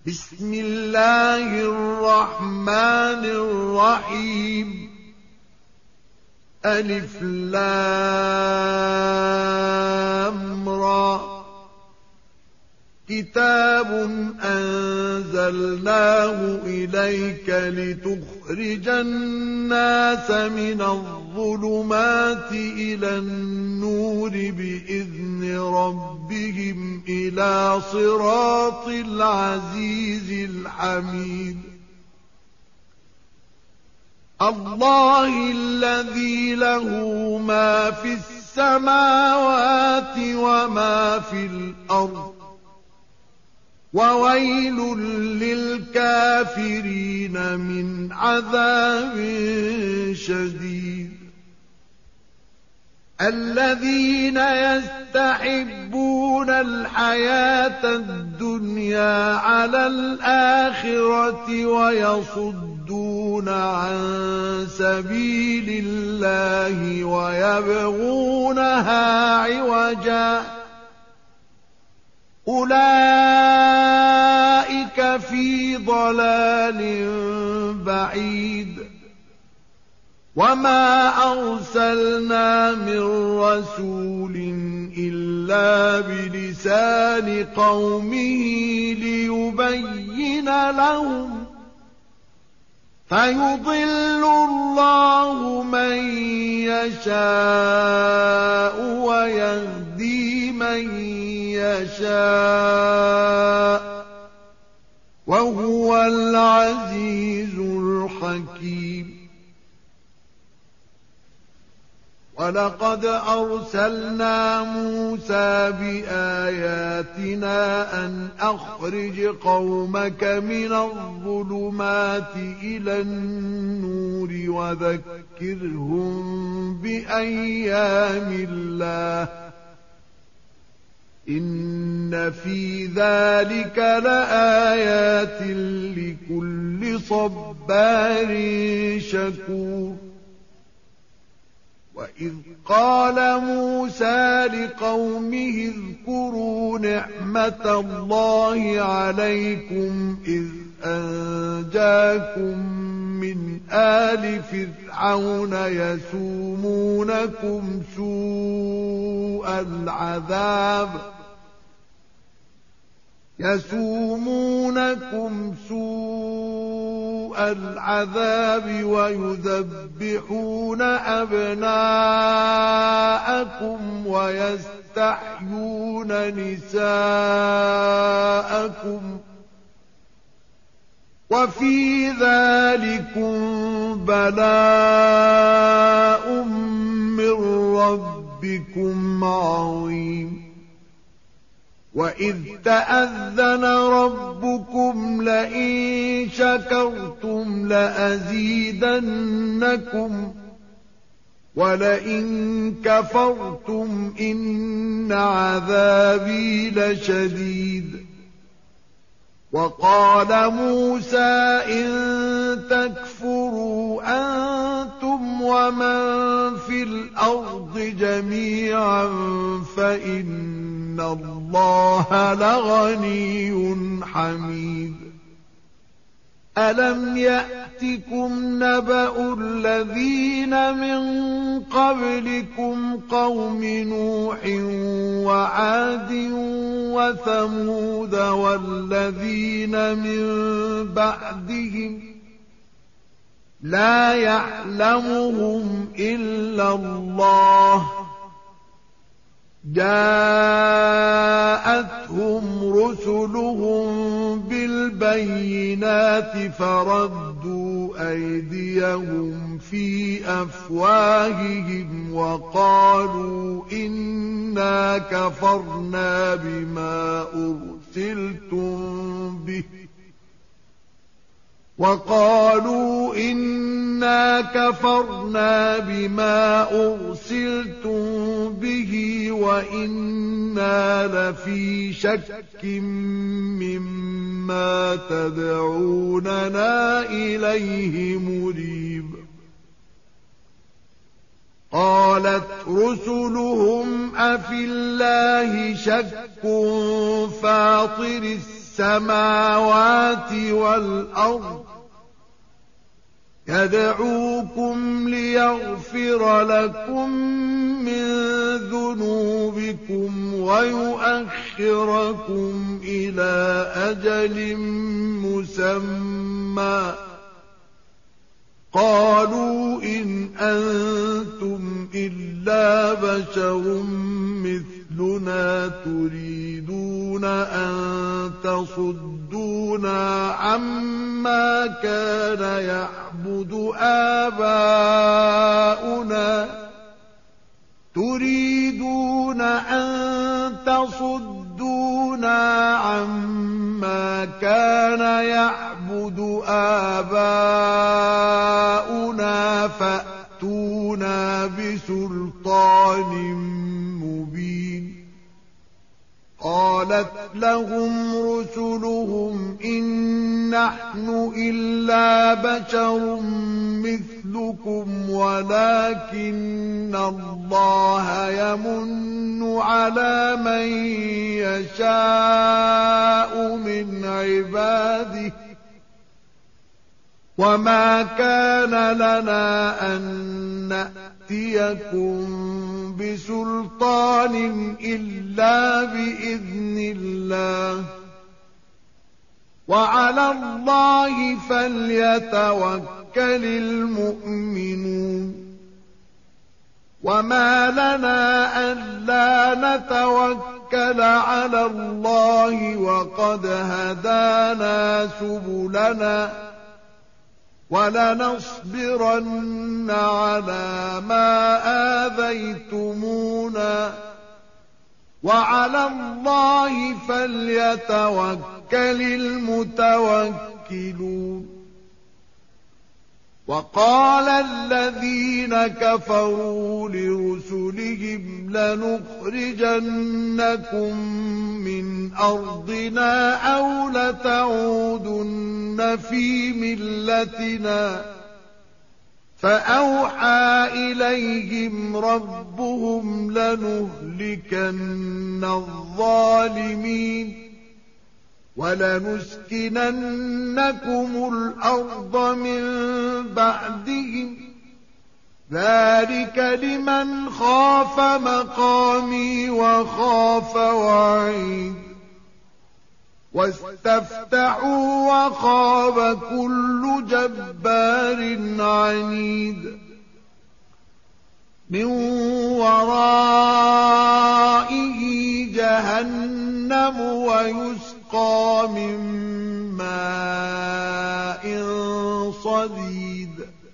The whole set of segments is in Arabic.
بسم الله الرحمن الرحيم ألف لام را كتاب أنزلناه إليك لتخرج الناس من الظلمات إلى النور بإذن ربهم إلى صراط العزيز الحميد الله الذي له ما في السماوات وما في الأرض وويل للكافرين من عذاب شديد الذين يستحبون الحياة الدنيا على الآخرة ويصدون عن سبيل الله ويبغونها عوجا أولئك في ضلال بعيد وما أرسلنا من رسول إلا بلسان قومه ليبين لهم فيضل الله من يشاء ويهدي من يشاء وهو العزيز الحكيم ولقد أرسلنا موسى بآياتنا أن أخرج قومك من الظلمات إلى النور وذكرهم بأيام الله إن في ذلك لآيات لكل صبار شكور وإذ قال موسى لقومه اذكروا نعمة الله عليكم إذ أنجاكم من آل فرعون يسومونكم سوء العذاب ويذبحون أبناءكم ويستحيون نساءكم وفي ذلكم بلاء من ربكم عظيم وإذ تأذن ربكم لئن شكرتم لأزيدنكم ولئن كفرتم إن عذابي لشديد وقال موسى إن تكفروا أنتم ومن في الأرض جميعا فإن الله لغني حميد ألم يأتكم نبأ الذين من قبلكم قوم نوح وعاد وثمود والذين من بعدهم لا يعلمهم إلا الله جاءتهم رسلهم بالبينات فردوا أيديهم في أفواههم وقالوا إنا كفرنا بما أرسلتم به وإنا لفي شك مما تدعوننا إليه مريب قالت رسلهم أفي الله شك فاطر السماوات والأرض يدعوكم ليغفر لكم من ذنوبكم ويؤخركم إلى أجل مسمى قالوا إن أنتم إلا بشر مثلنا تريدون أن تصدونا عما كان يعبد آباؤنا فأتونا بسلطان مبين قالت لهم رسلهم إن نحن إلا بشر مثلكم ولكن الله يمن على من يشاء من عباده وما كان لنا أن نأتيكم بسلطان إلا بإذن الله وعلى الله فليتوكل المؤمنون وما لنا ألا نتوكل على الله وقد هدانا سبلنا ولنصبرن على ما آذيتمونا وعلى الله فليتوكل المتوكلون وقال الذين كفروا لرسلهم لنخرجنكم من أرضنا أو لتعودن في ملتنا فأوحى إليهم ربهم لنهلكن الظالمين ولنسكننكم الأرض من بعدهم ذلك لمن خاف مقامي وخاف وعيد واستفتحوا وخاب كل جبار عنيد من ورائه جهنم ويسقى من ماء صديد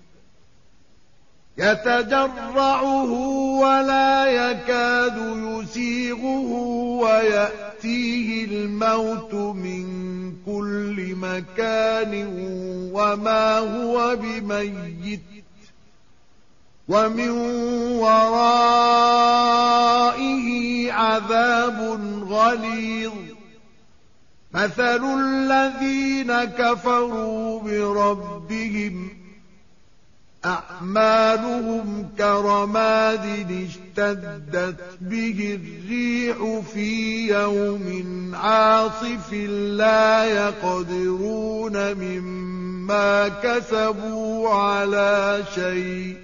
يتجرعه ولا يكاد يسيغه ويأتيه الموت من كل مكان وما هو بميت ومن ورائه عذاب غليظ مثل الذين كفروا بربهم أعمالهم كرماد اشتدت به الريح في يوم عاصف لا يقدرون مما كسبوا على شيء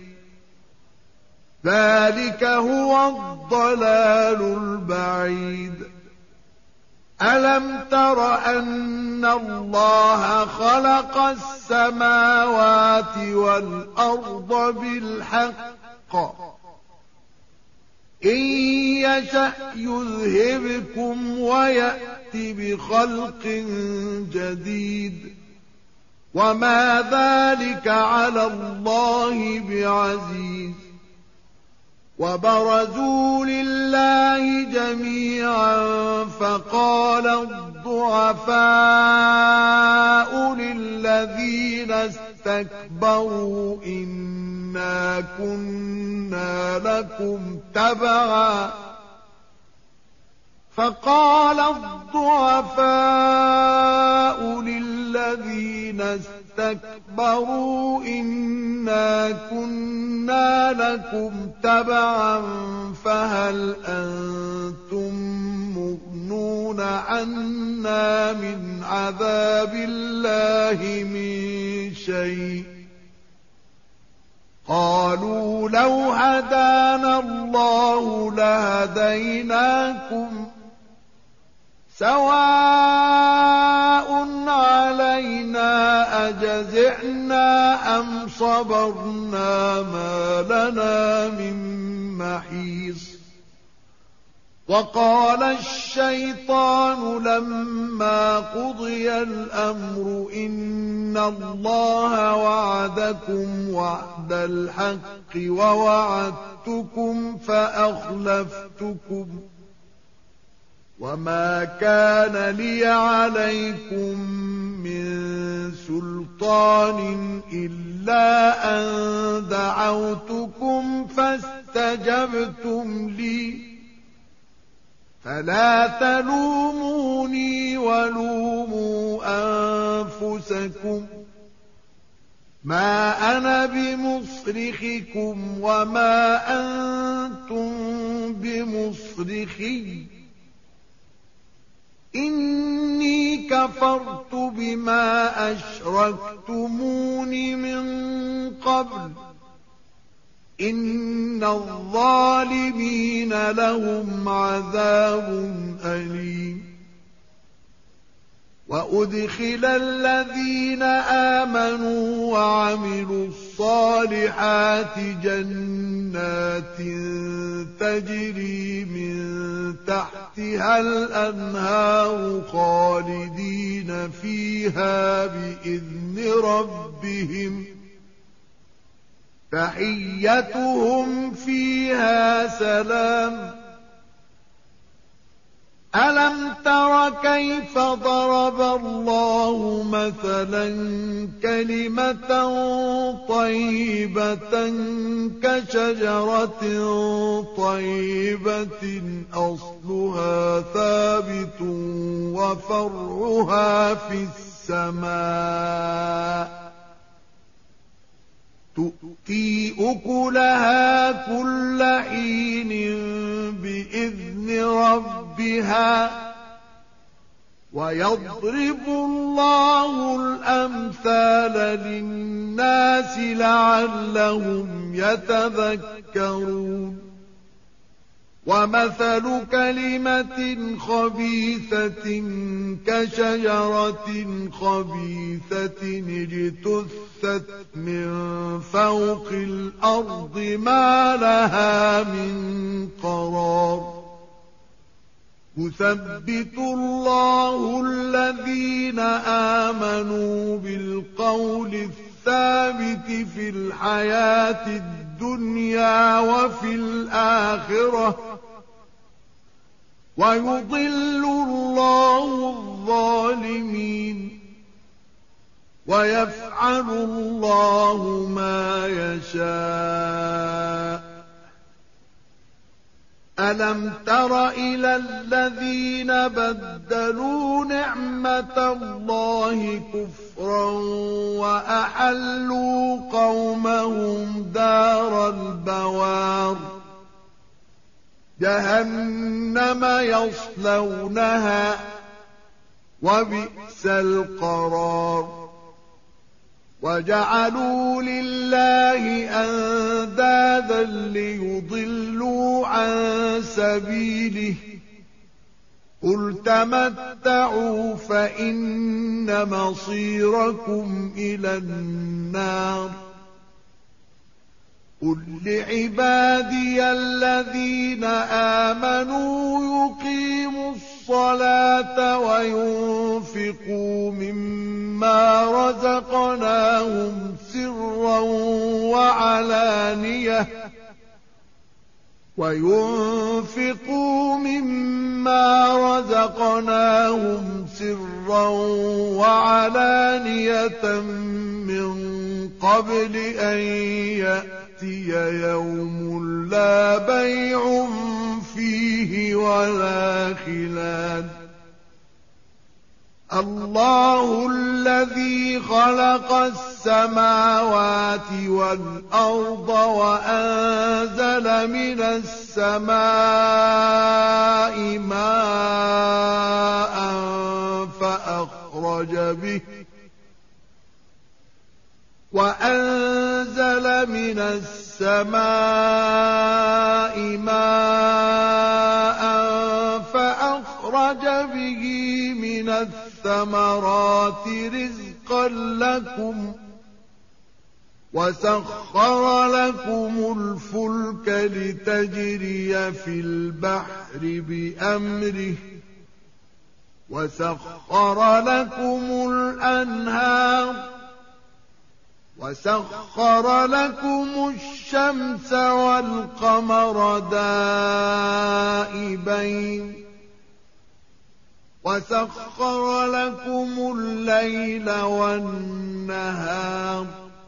ذلك هو الضلال البعيد ألم تر أن الله خلق السماوات والأرض بالحق إن يشأ يذهبكم ويأت بخلق جديد وما ذلك على الله بعزيز وبرزوا لله جميعا فقال الضعفاء للذين استكبروا إنا كنا لكم تبعا فقال الضعفاء للذين استكبروا إنا كنا لكم تبعا فهل أنتم مغنون عَنَّا مِنْ عَذَابِ اللَّهِ مِنْ شَيْءٍ قَالُوا لَوْ هَدَانَا اللَّهُ لَهَدَيْنَاكُمْ سَوَاءٌ عَلَيْنَا أَجَزِعْنَا أَمْ صَبَرْنَا مَا لَنَا مِن مَّحِيصٍ وَقَالَ الشَّيْطَانُ لَمَّا قُضِيَ الْأَمْرُ إِنَّ اللَّهَ وَعَدَكُمْ وَعْدَ الْحَقِّ وَوَعَدتُّكُمْ فَأَخْلَفْتُكُمْ وَمَا كَانَ لِيَ عَلَيْكُمْ مِنْ سُلْطَانٍ إِلَّا أَنْ دَعَوْتُكُمْ فَاسْتَجَبْتُمْ لِي فَلَا تَلُومُونِي وَلُومُوا أَنفُسَكُمْ مَا أَنَا بِمُصْرِخِكُمْ وَمَا أَنْتُمْ بِمُصْرِخِيَّ إِنِّي كَفَرْتُ بِمَا أَشْرَكْتُمُونِ مِنْ قَبْلُ إِنَّ الظَّالِمِينَ لَهُمْ عَذَابٌ أَلِيمٌ وَأُدْخِلَ الَّذِينَ آمَنُوا وَعَمِلُوا الصَّالِحَاتِ جَنَّاتٍ تَجْرِي مِن تَحْتِهَا الْأَنْهَارُ خَالِدِينَ فِيهَا بِإِذْنِ رَبِّهِمْ تَحِيَّتُهُمْ فِيهَا سَلَامٌ أَلَمْ تَرَ كَيْفَ ضَرَبَ اللَّهُ مَثَلًا كَلِمَةً طَيِّبَةً كَشَجَرَةٍ طَيِّبَةٍ أَصْلُهَا ثَابِتٌ وَفَرْعُهَا فِي السَّمَاءِ تُؤْتِي أُكُلَهَا كُلَّ حِينٍ بِإِذْنِ رَبِّهَا وَيَضْرِبُ اللَّهُ الْأَمْثَالَ لِلنَّاسِ لَعَلَّهُمْ يَتَذَكَّرُونَ وَمَثَلُ كَلِمَةٍ خَبِيثَةٍ كَشَجَرَةٍ خَبِيثَةٍ اجْتُثَّتْ مِنْ فَوْقِ الْأَرْضِ مَا لَهَا مِنْ قَرَارٍ يُثَبِّتُ اللَّهُ الَّذِينَ آمَنُوا بِالْقَوْلِ الثَّابِتِ فِي الْحَيَاةِ الدُّنْيَا وَفِي الْآخِرَةِ وَيُضِلُّ اللَّهُ الظَّالِمِينَ وَيَفْعَلُ اللَّهُ مَا يَشَاءُ أَلَمْ تَرَ إِلَى الَّذِينَ بَدَّلُوا نِعْمَةَ اللَّهِ كُفْرًا وَأَحَلُّوا قَوْمَهُمْ دَارَ الْبَوَارِ جَهَنَّمَ يَصْلَوْنَهَا وَبِئْسَ الْقَرَارُ وَجَعَلُوا لِلَّهِ أَندَادًا لِّيُضِلُّوا عَن سَبِيلِهِ قُلْ تَمَتَّعُوا فَإِنَّ مَصِيرَكُمْ إِلَى النَّارِ قُل لِّعِبَادِيَ الَّذِينَ آمَنُوا يُقِيمُوا الصَّلَاةَ وَيُنفِقُوا مِمَّا رَزَقْنَاهُمْ سِرًّا وَعَلَانِيَةً مِّن قَبْلِ أَن يَأْتِيَ يَوْمٌ لَّا بَيْعٌ فِيهِ وَلَا خِلَالٌ اللَّهُ الَّذِي خَلَقَ السَّمَاوَاتِ وَالْأَرْضَ وَأَنزَلَ مِنَ السَّمَاءِ مَاءً فأخرج به وأنزل من السماء ماء فأخرج به من الثمرات رزقا لكم وسخر لكم الفلك لتجري في البحر بأمره وسخر لكم الأنهار وسخر لكم الشمس والقمر دائبين وسخر لكم الليل والنهار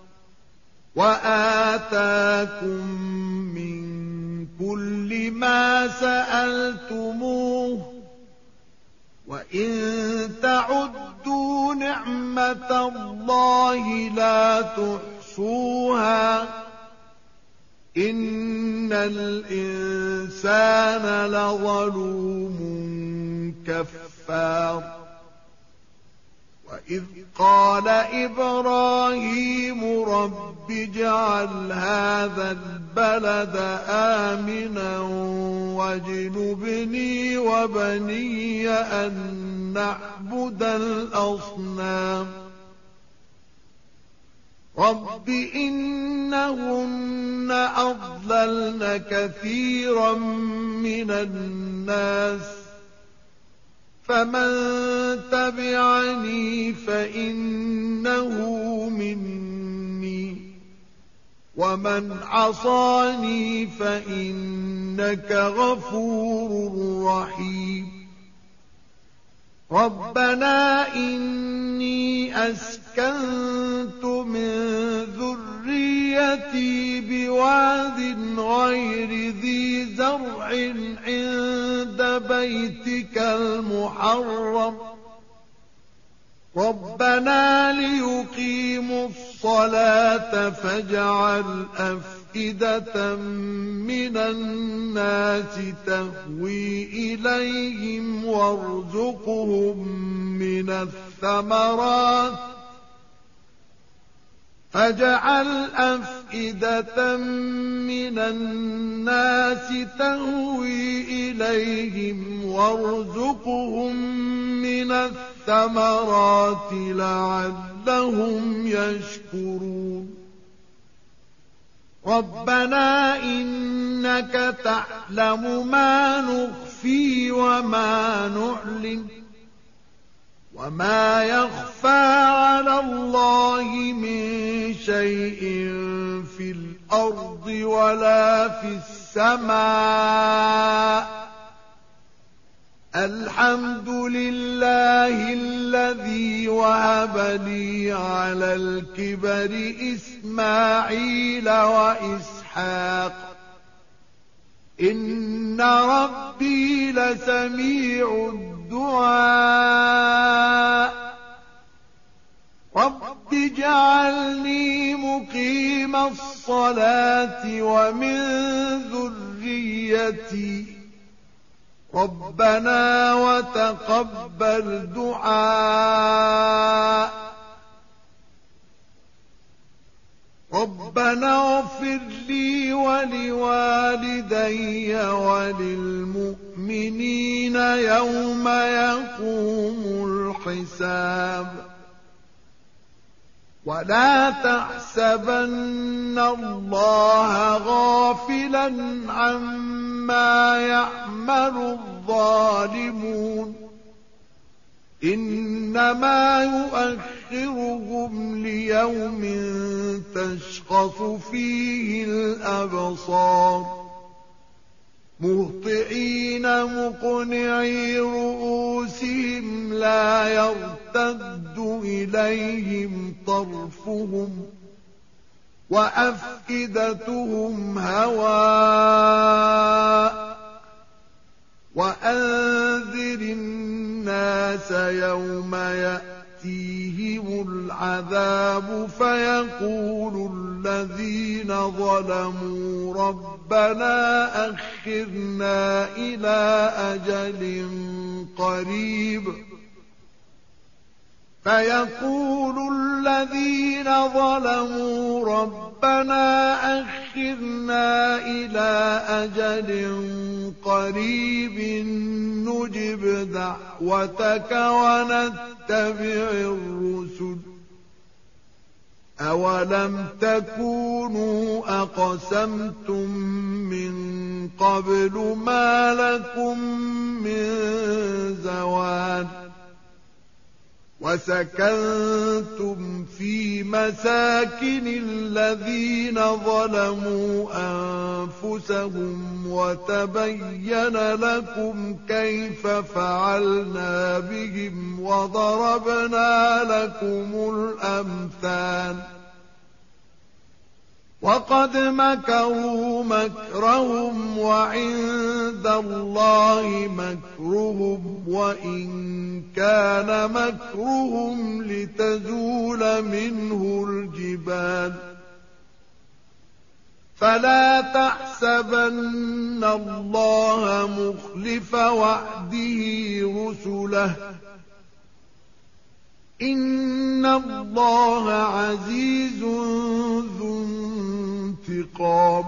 وآتاكم من كل ما سألتموه وإن تعدوا نعمة الله لا تحصوها إن الإنسان لظلوم كفار وإذ قال إبراهيم رب اجعل هذا البلد آمنا واجنبني وبني أن نعبد الأصنام رب إنهن أضللن كثيرا من الناس فمن تبعني فإنه مني ومن عصاني فإنك غفور رحيم ربنا إني أسكنت من ذريتي بواد غير ذي زرع عند بيتك المحرم ربنا ليقيموا الصلاة فاجعل أفئدة من الناس تهوي إليهم وارزقهم من الثمرات فاجعل أفئدة من الناس تهوي إليهم وارزقهم من الثمرات لعلهم يشكرون ربنا إنك تعلم ما نخفي وما نعلن وما يخفى على الله من شيء في الأرض ولا في السماء الحمد لله الذي وهب لي على الكبر إسماعيل وإسحاق إن ربي لسميع الدعاء رب اجعلني مقيم الصلاة ومن ذريتي ربنا وتقبل دعاء ربنا اغفر لي ولوالدي وللمؤمنين يوم يقوم الحساب ولا تحسبن الله غافلا عما يعمل الظالمون إنما يؤخرهم ليوم تشخص فيه الأبصار مهطعين مقنعي رؤوسهم لا يرتد إليهم طرفهم وأفئدتهم هواء وأنذر الناس يوم يأتيهم العذاب فيقول الذين ظلموا ربنا أخرنا إلى أجل قريب فيقول الذين ظلموا ربنا أخرنا إلى أجل قريب نجب دعوتك ونتبع الرسل أولم تكونوا أقسمتم من قبل ما لكم من زوال وسكنتم في مساكن الذين ظلموا أنفسهم وتبين لكم كيف فعلنا بهم وضربنا لكم الأمثال وقد مكروا مكرهم وعند الله مكرهم وإن كان مكرهم لتزول منه الجبال فلا تحسبن الله مخلف وعده رسله إن الله عزيز ذو انتقام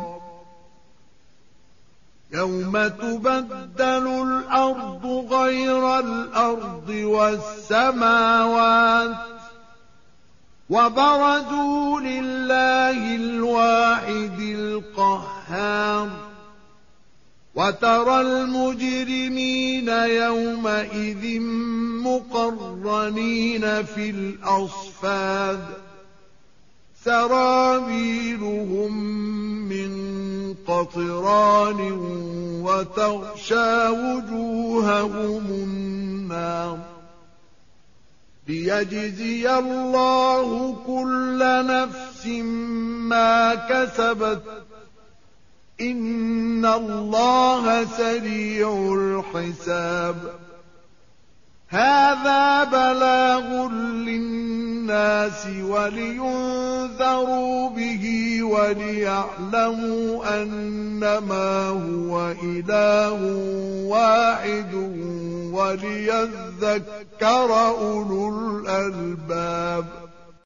يوم تبدل الأرض غير الأرض والسماوات وبرزوا لله الواحد القهار وترى المجرمين يومئذ مقرنين في الأصفاد سرابيلهم من قطران وتغشى وجوههم النار ليجزي الله كل نفس ما كسبت إن الله سريع الحساب هذا بلاغ للناس ولينذروا به وليعلموا أنما هو إله واحد وليذكر أولو الألباب